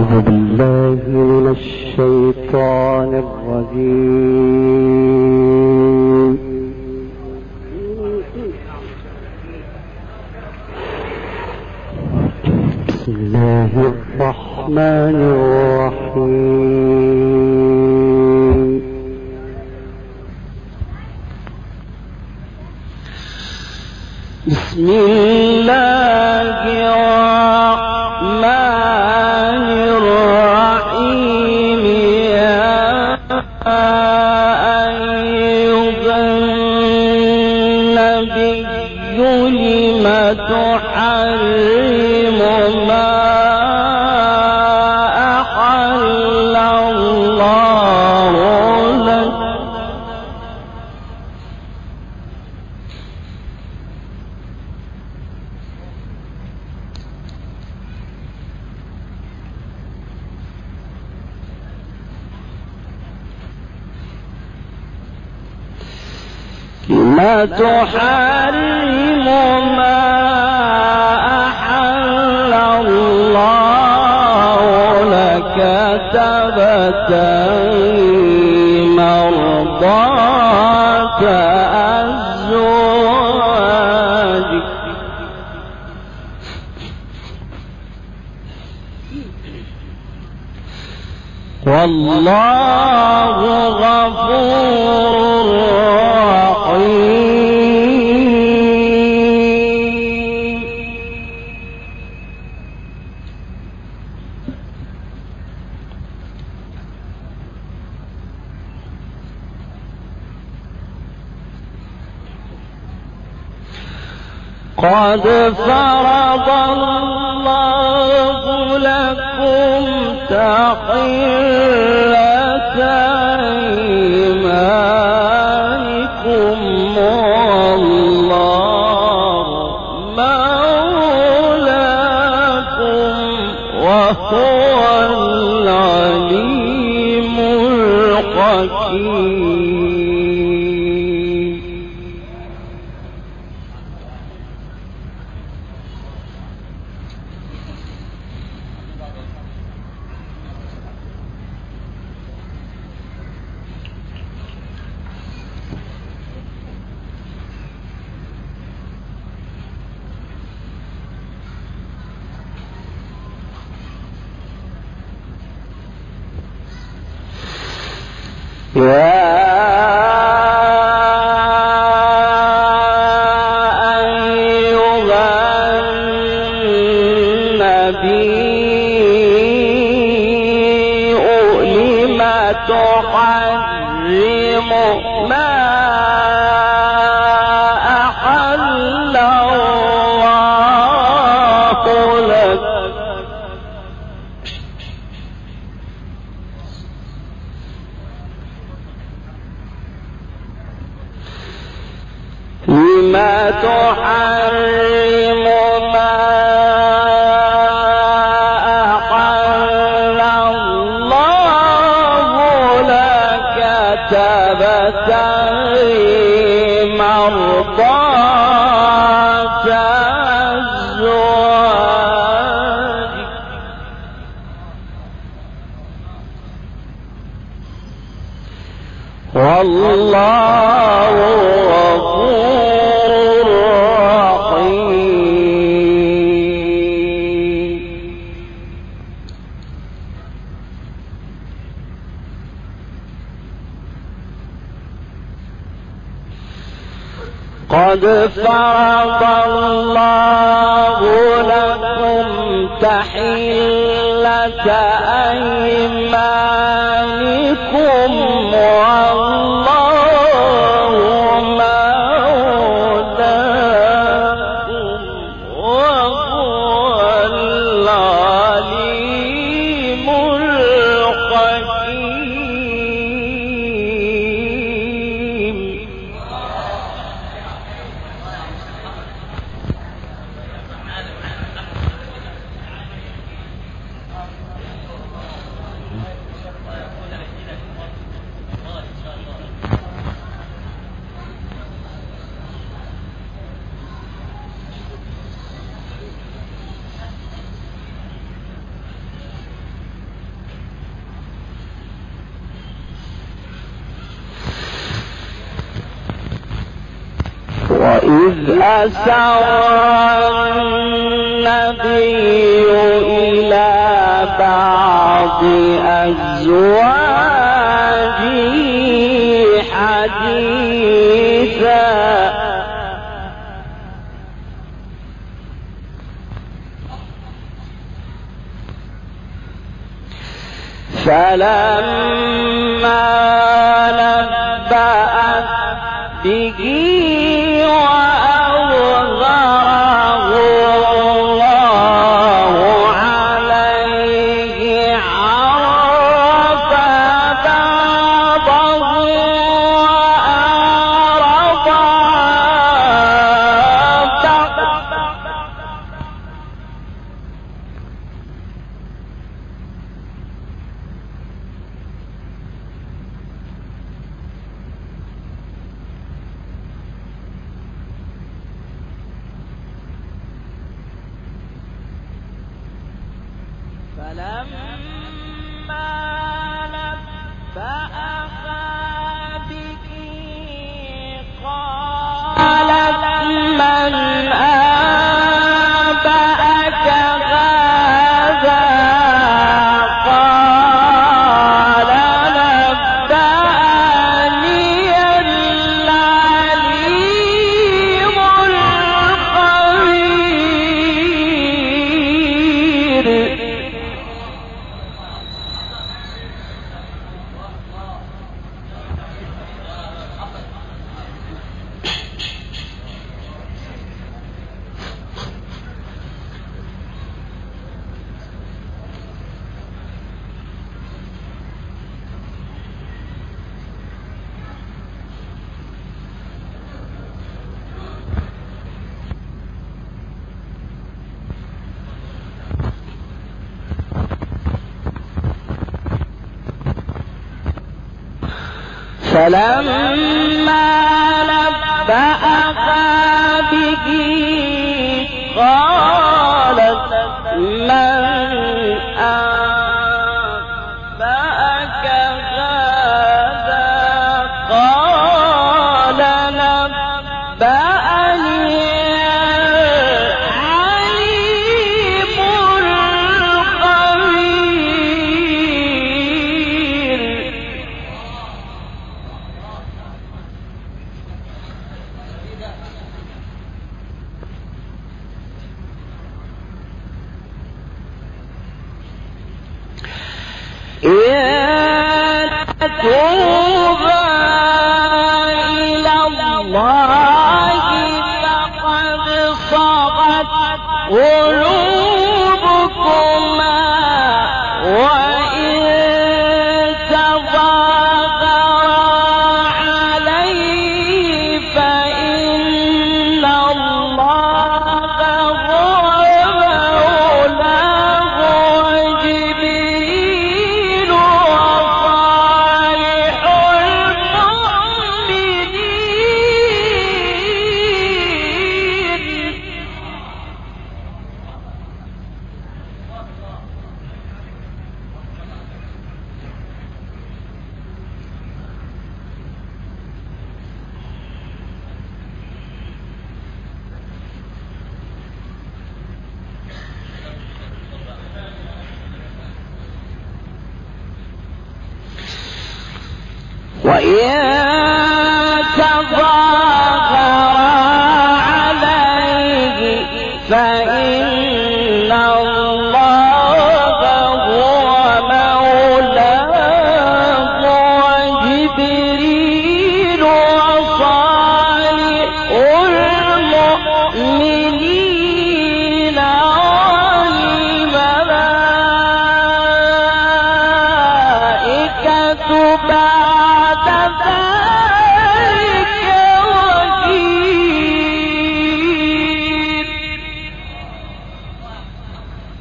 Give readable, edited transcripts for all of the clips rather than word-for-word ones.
أعوذ بالله من الشيطان الرجيم. بسم الله الرحمن الرحيم. بسم الله الرحمن الرحيم. يا أيها النبي لم تحرم ما أحل الله لك ما تحرم ما أحل الله لك تبتغي مرضات أزواجك والله غفور قد فرض الله لكم تحلة أيمانكم والله مولاكم وهو العليم الحكيم. تحرم ما أحل الله لك لما تحرم ما تبتغي مرضات أزواجك والله غفور رحيم. قد فرض الله لكم تحلة أيمانكم والله مولاكم وهو العليم الحكيم. وإذ أسر النبي إلى بعض أزواجه حديثا فلما نبأت به وأظهره الله عليه عرف بعضه وأعرض عن بعض فلما نبأها به قالت من أنبأك هذا قال نبأني العليم الخبير فلما نبأها به قالت من أنبأك هذا قال نبأني العليم الخبير إن تتوبا إلى الله فقد صغت قلوبكما وإن تظاهرا عليه فإن الله هو مولاه وجبريل وصالح المؤمنين وإن تظاهرا عليه فإن الله هو مولاه وجبريل وصالح المؤمنين والملائكة بعد ذلك ظهير.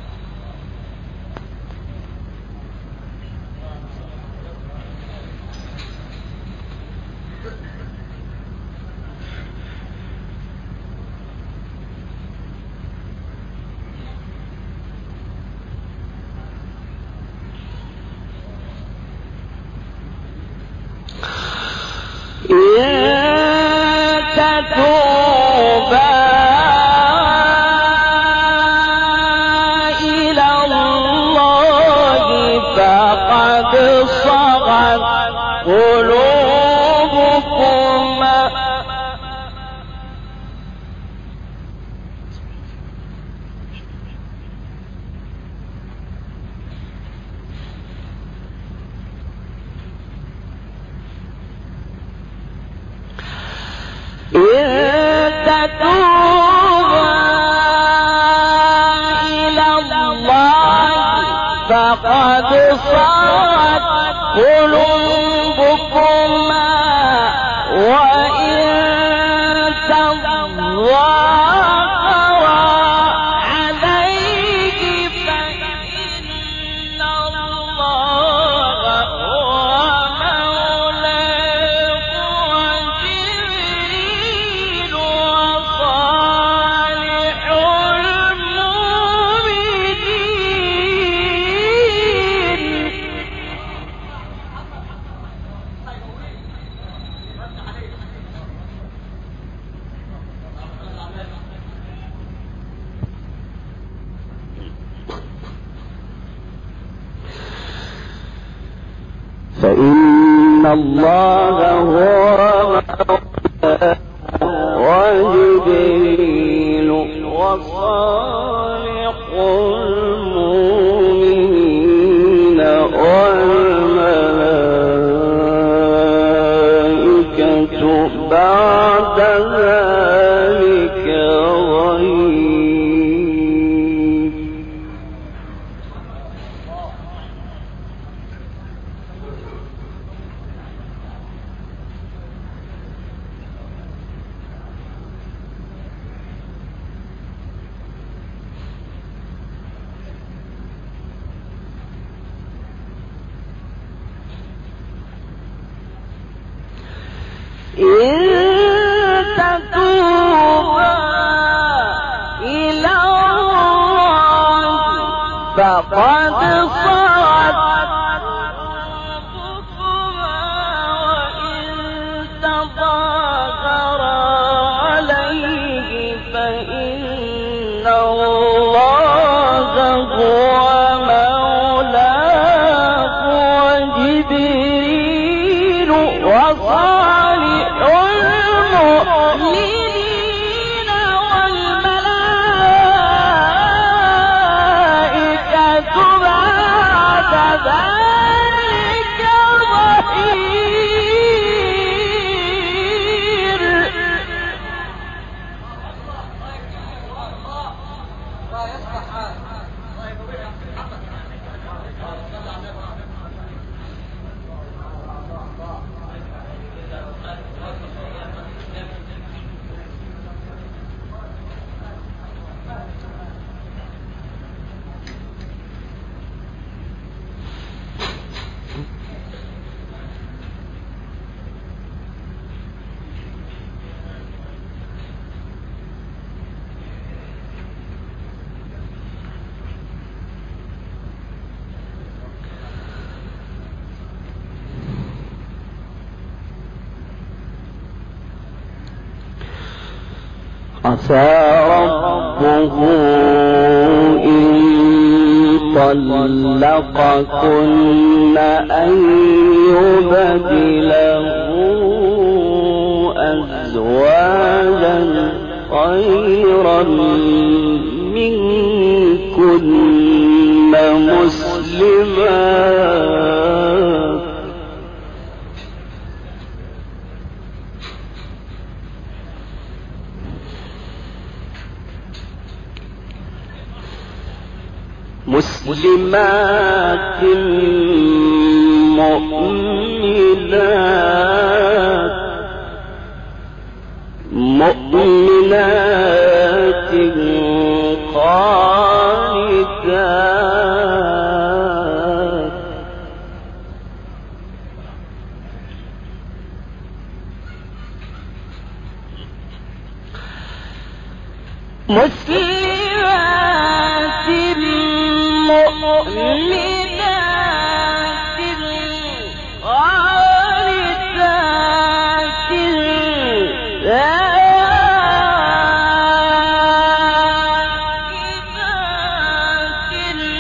قلوبكما فقد صارت قلوبكما وإن تظاهرا عليه فإن الله هو مولاه وجبريل وصالح فإن الله هو وجبريل وصالح المؤمنين والملائكة بعد ذلك ظهير. إن تتوبا إلى الله فقد صغت قلوبكما وإن تظاهرا عليه فإن الله هو مولاه وجبريل وصالح المؤمنين والملائكة بعد ذلك ظهير. عسى ربه إن طلقكن أن يبدله أزواجا خيرا منكن مسلمات مؤمنات قانتات مسلمات مؤمنات قانتات ذاكرات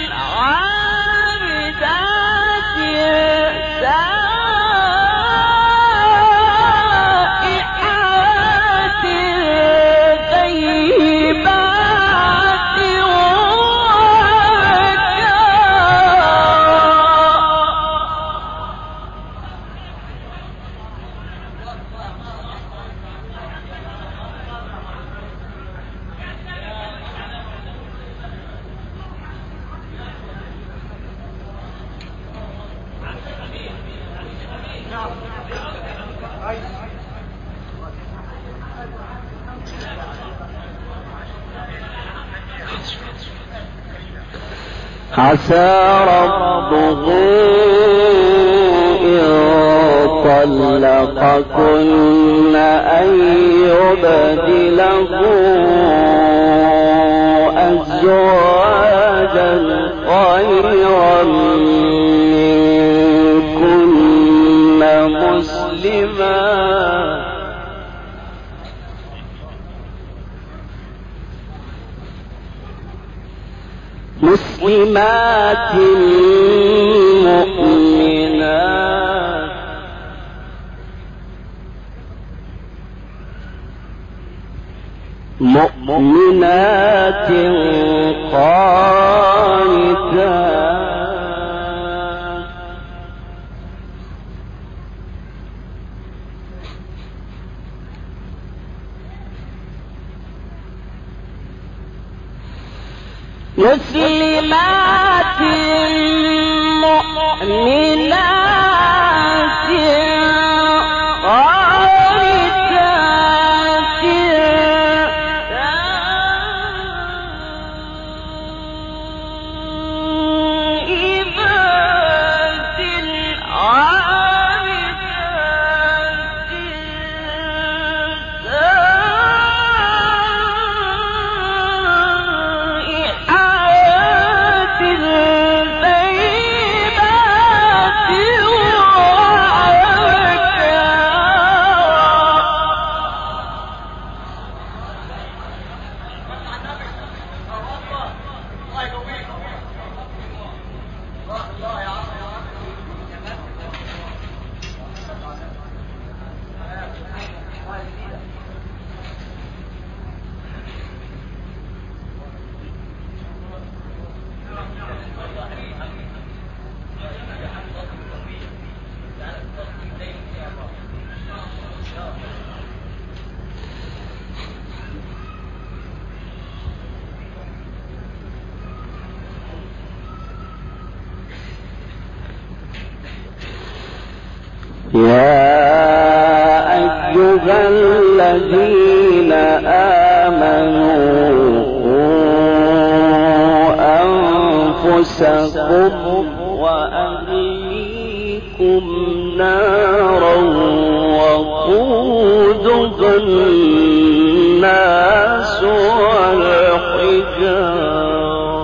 عسى ربه إن طلقكن أن يبدله أزواجا خيرا منكن مسلمات مؤمنات قانتات مسلمات مؤمنات قانتات يا أيها الذين آمنوا قوا أنفسكم وأهليكم نارا وقودها الناس والحجارة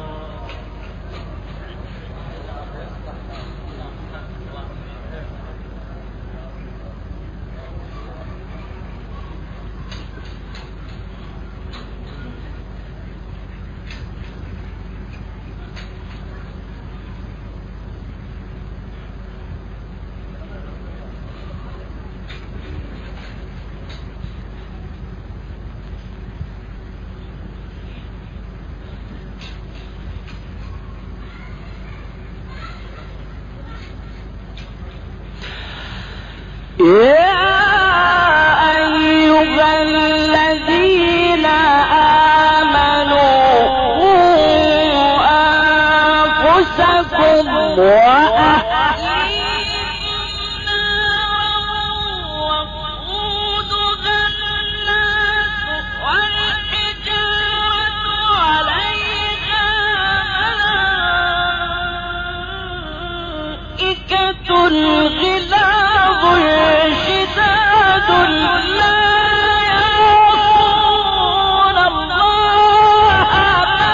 يا أيها الذين آمنوا قوا أنفسكم وأهليكم وقودها الناس والحجارة عليها ملائكة غلاظ شداد لا يعصون الله ما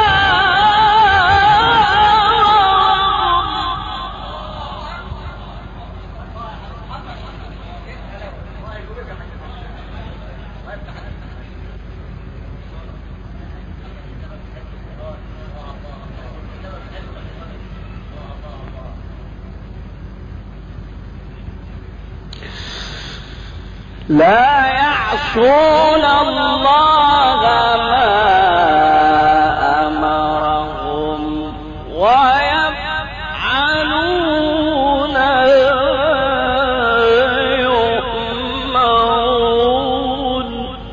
لا يعصون الله ما أمرهم ويفعلون ما يؤمرون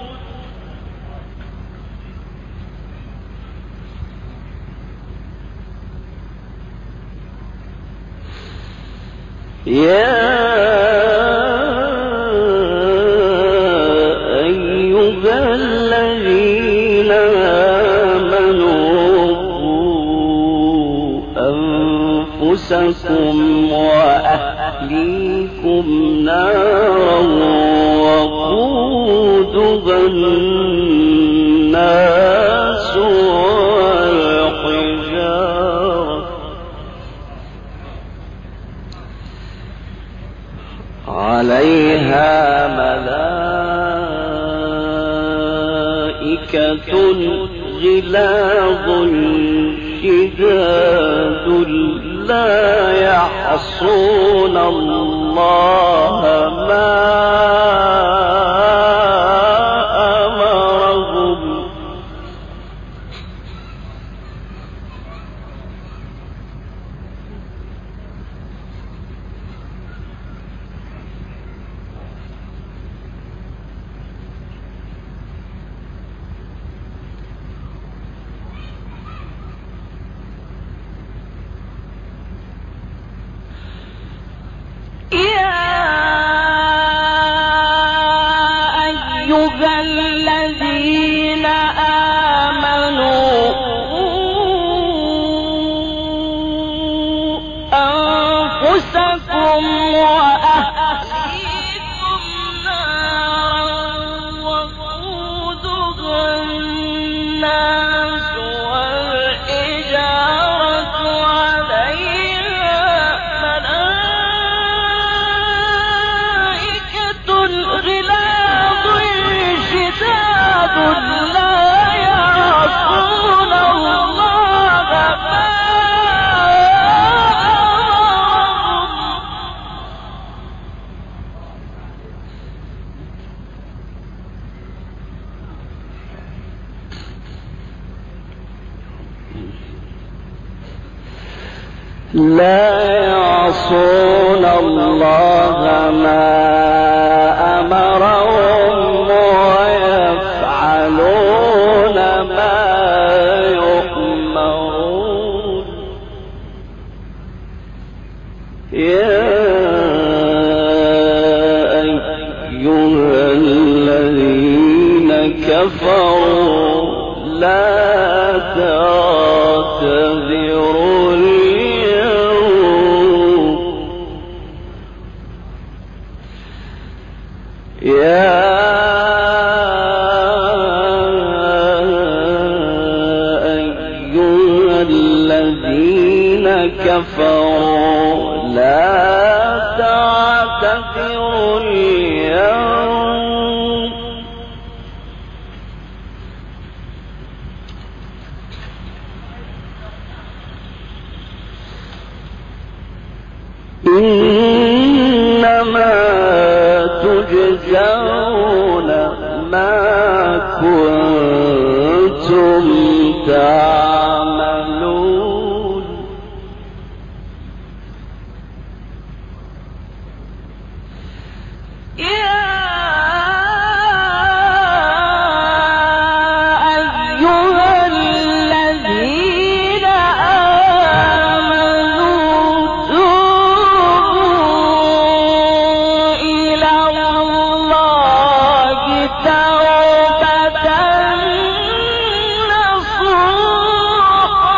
يا الذين آمنوا أنفسكم وأهليكم نارا وقودها الناس والحجارة عليها ملائكة غلاظ شداد لا يعصون الله ما أمرهم لا يعصون الله ما أمرهم ويفعلون ما يؤمرون يا أيها الذين كفروا لا تعتذروا يا أيها الذين كفروا لا تعتذروا اليوم إنما تجزون ما كنتم تعملون يا أيها الذين آمنوا توبوا إلى الله توبة نصوحا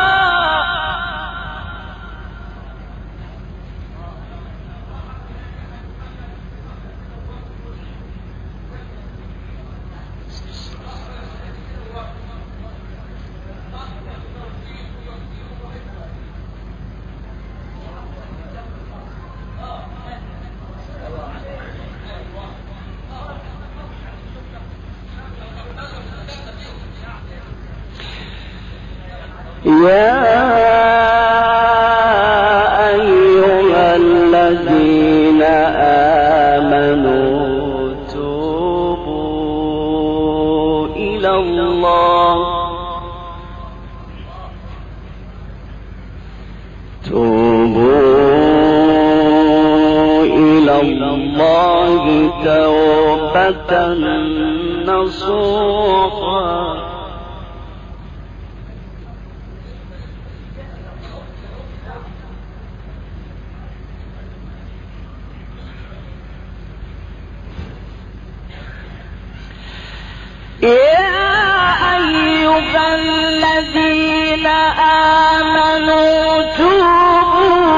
يا أيها الذين آمنوا توبوا إلى الله توبة نصوحا يا أيها الذين آمنوا توبوا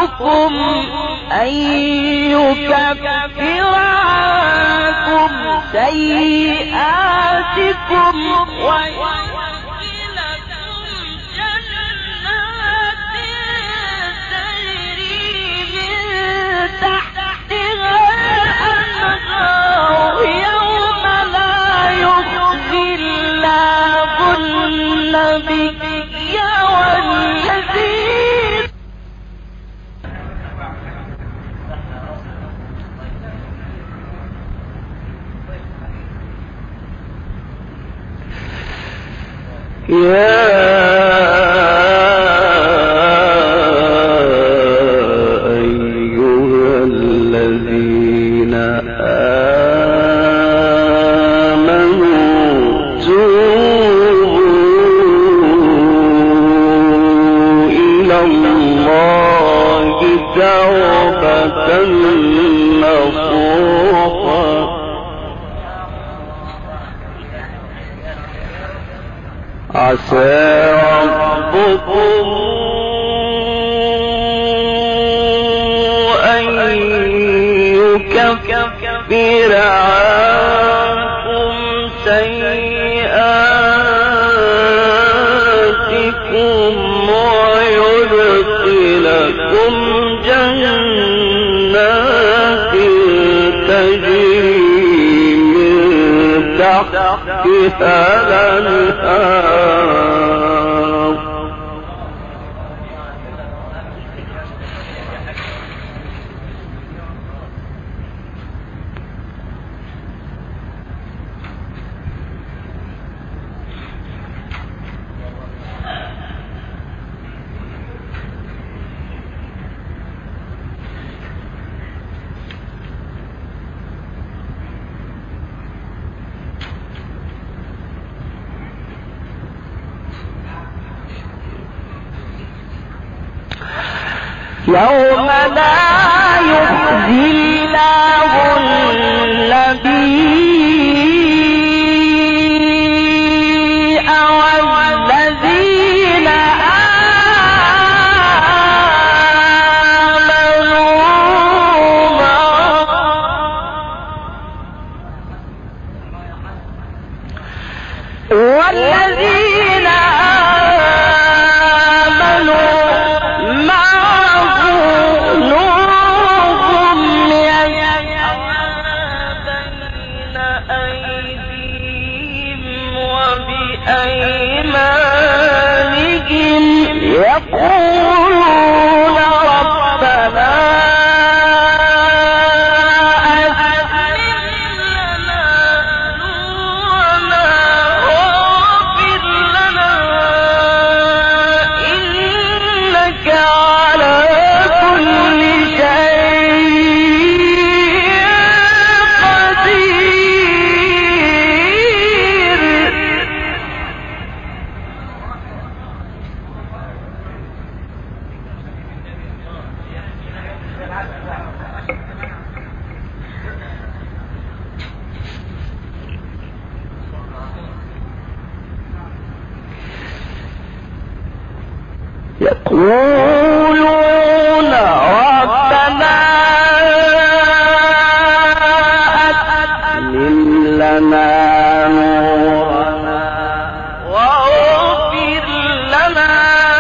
ربكم أن يكفر عنكم سيئاتكم ويدخلكم جنات تجري من تحتها الأنهار يوم لا يخزي الله النبي والذين يا أيها الذين آمنوا توبوا إلى الله توبة نصوحا عسى ربكم أن يكفر عنكم سيئاتكم ويدخلكم جنات تجري من تحتها الأنهار يوم لا يخزي الله النبي والذين أيمانهم يقولون ربنا أتمم لنا نورنا واغفر لنا إنك على كل شيء قدير. يقولون ربنا أتمم لنا نورنا واغفر لنا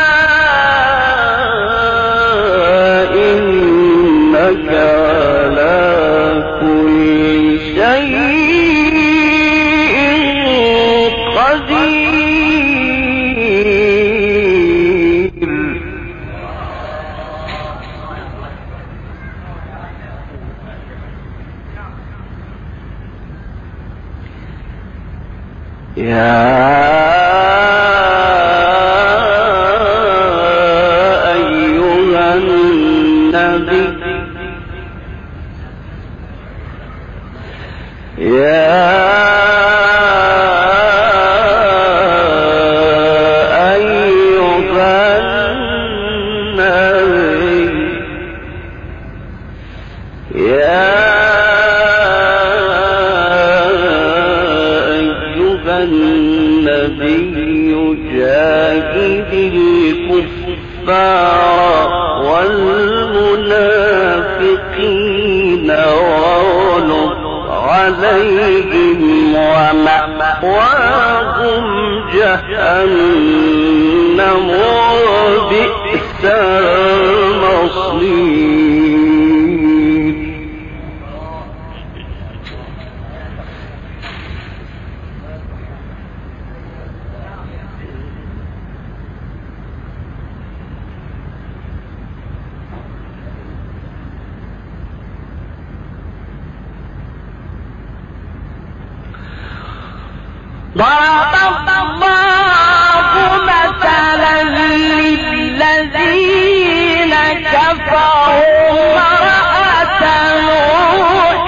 إنك على كل شيء قدير. يا أيها النبي النبي جاهد الكفار والمشركين عليهم ومأواهم جهنم وبئس المصير. ضرب الله مثلا للذين كفروا امرأة نوح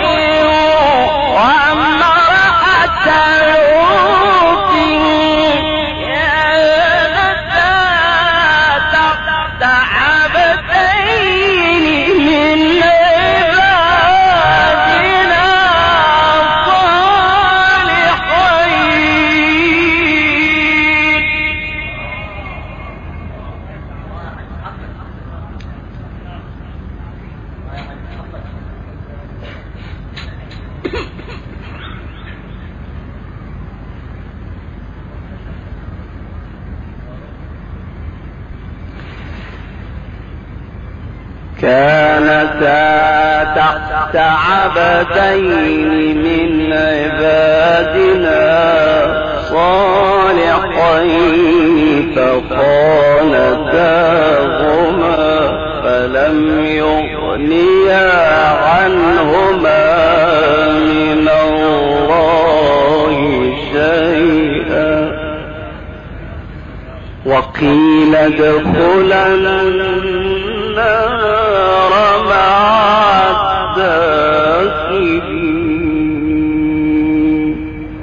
وامرأة لوط كانتا تحت عبدين من عبادنا كانتا تحت عبدين من عبادنا صالحين فخانتاهما فلم يغنيا عنهما من الله شيئا وقيل ادخلا النار مع الداخلين.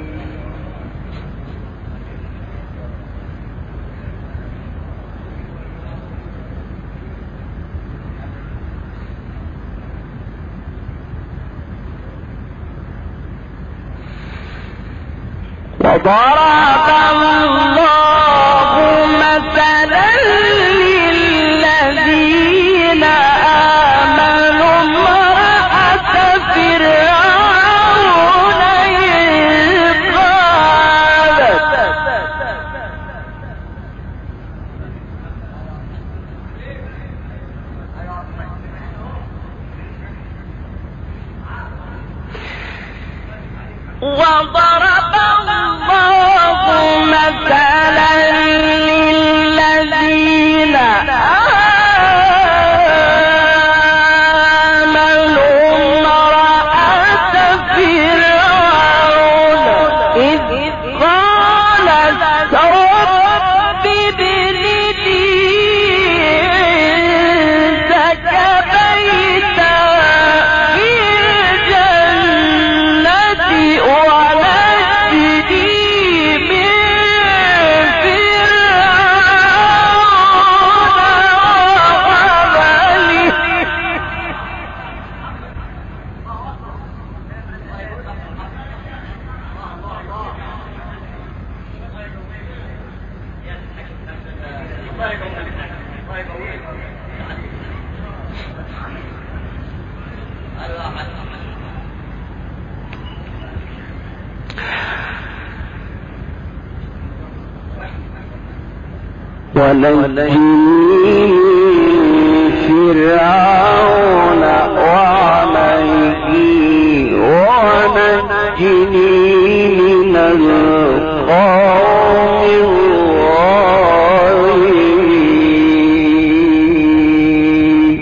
وضرب الله مثلا للذين آمنوا امرأة فرعون إذ قالت وضرب الله مثلا للذين آمنوا امرأة فرعون إذ قالت رب ابن لي عندك بيتا في الجنة ونجني من ونجني من فرعون وعمله ونجني من القوم الظالمين.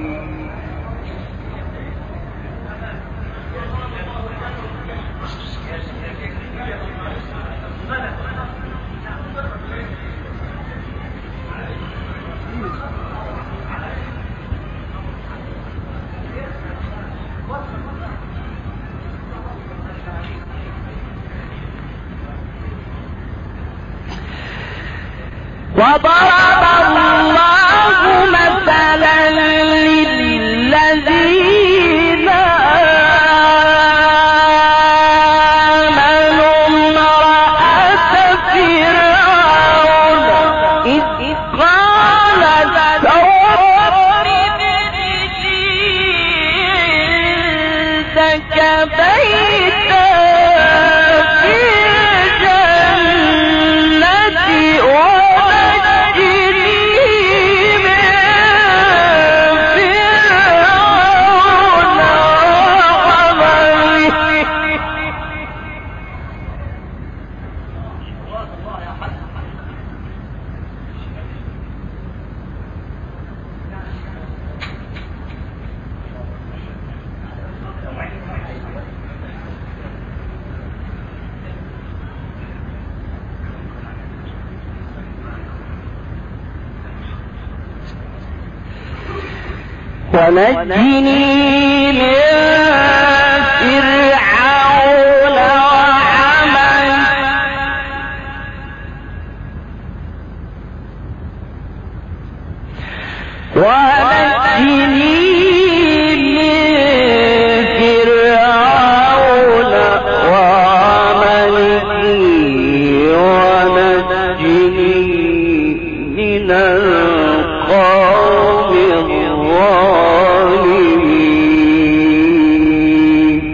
وضرب الله مثلا للذين آمنوا امرأة فرعون إذ قالت رب ابن لي عندك ونجني من فرعون وعمله ونجني من فرعون وعمله ونجني من القوم الظالمين.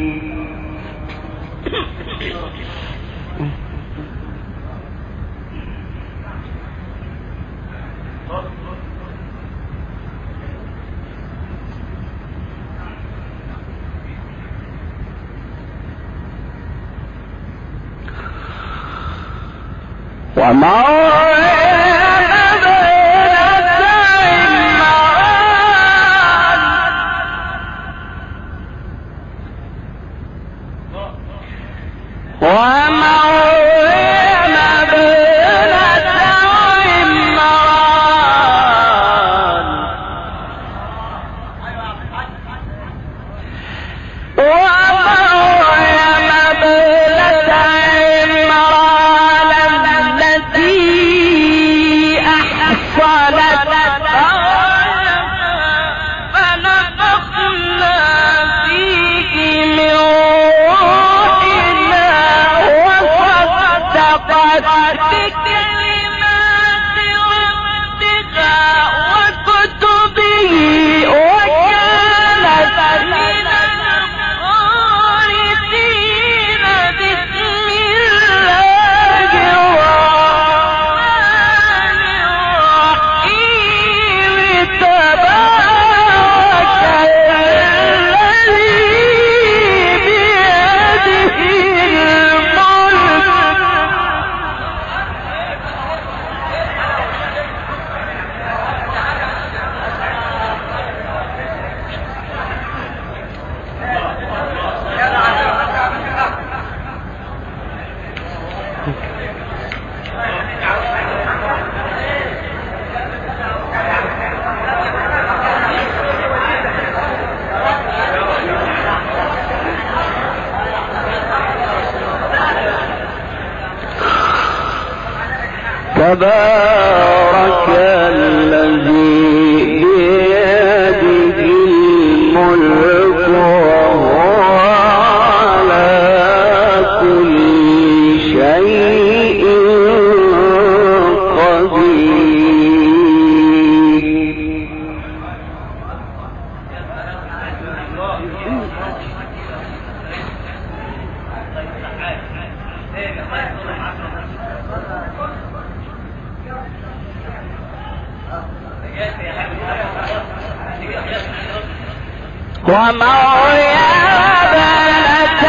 تبارك الذي بيده الملك وهو على كل شيء ومريم بنت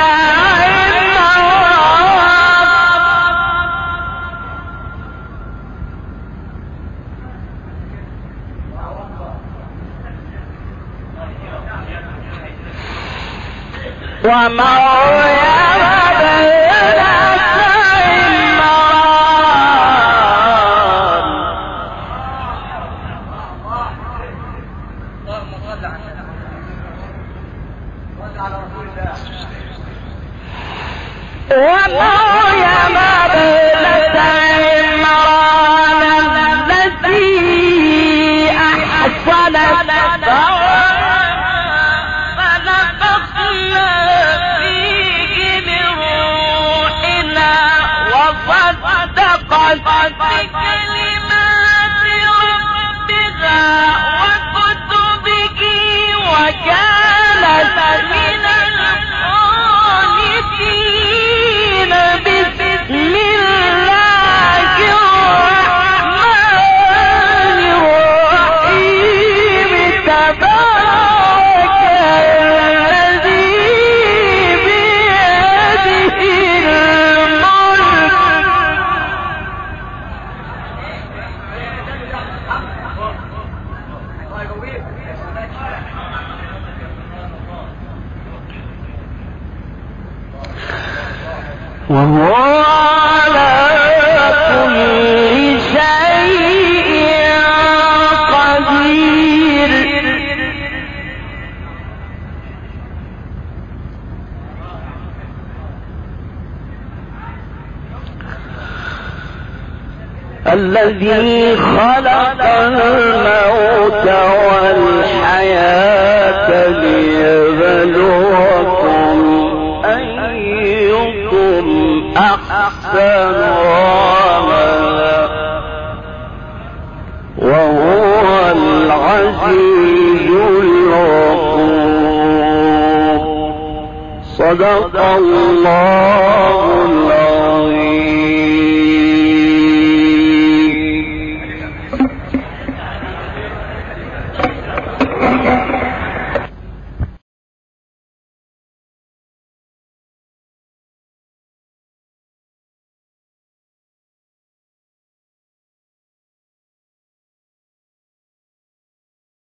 وكانت من القانتين. وهو على كل شيء قدير. الذي خلق الموت والحياة ليبلوكم أيكم أحسن عملا وهو العزيز الغفور. صدق الله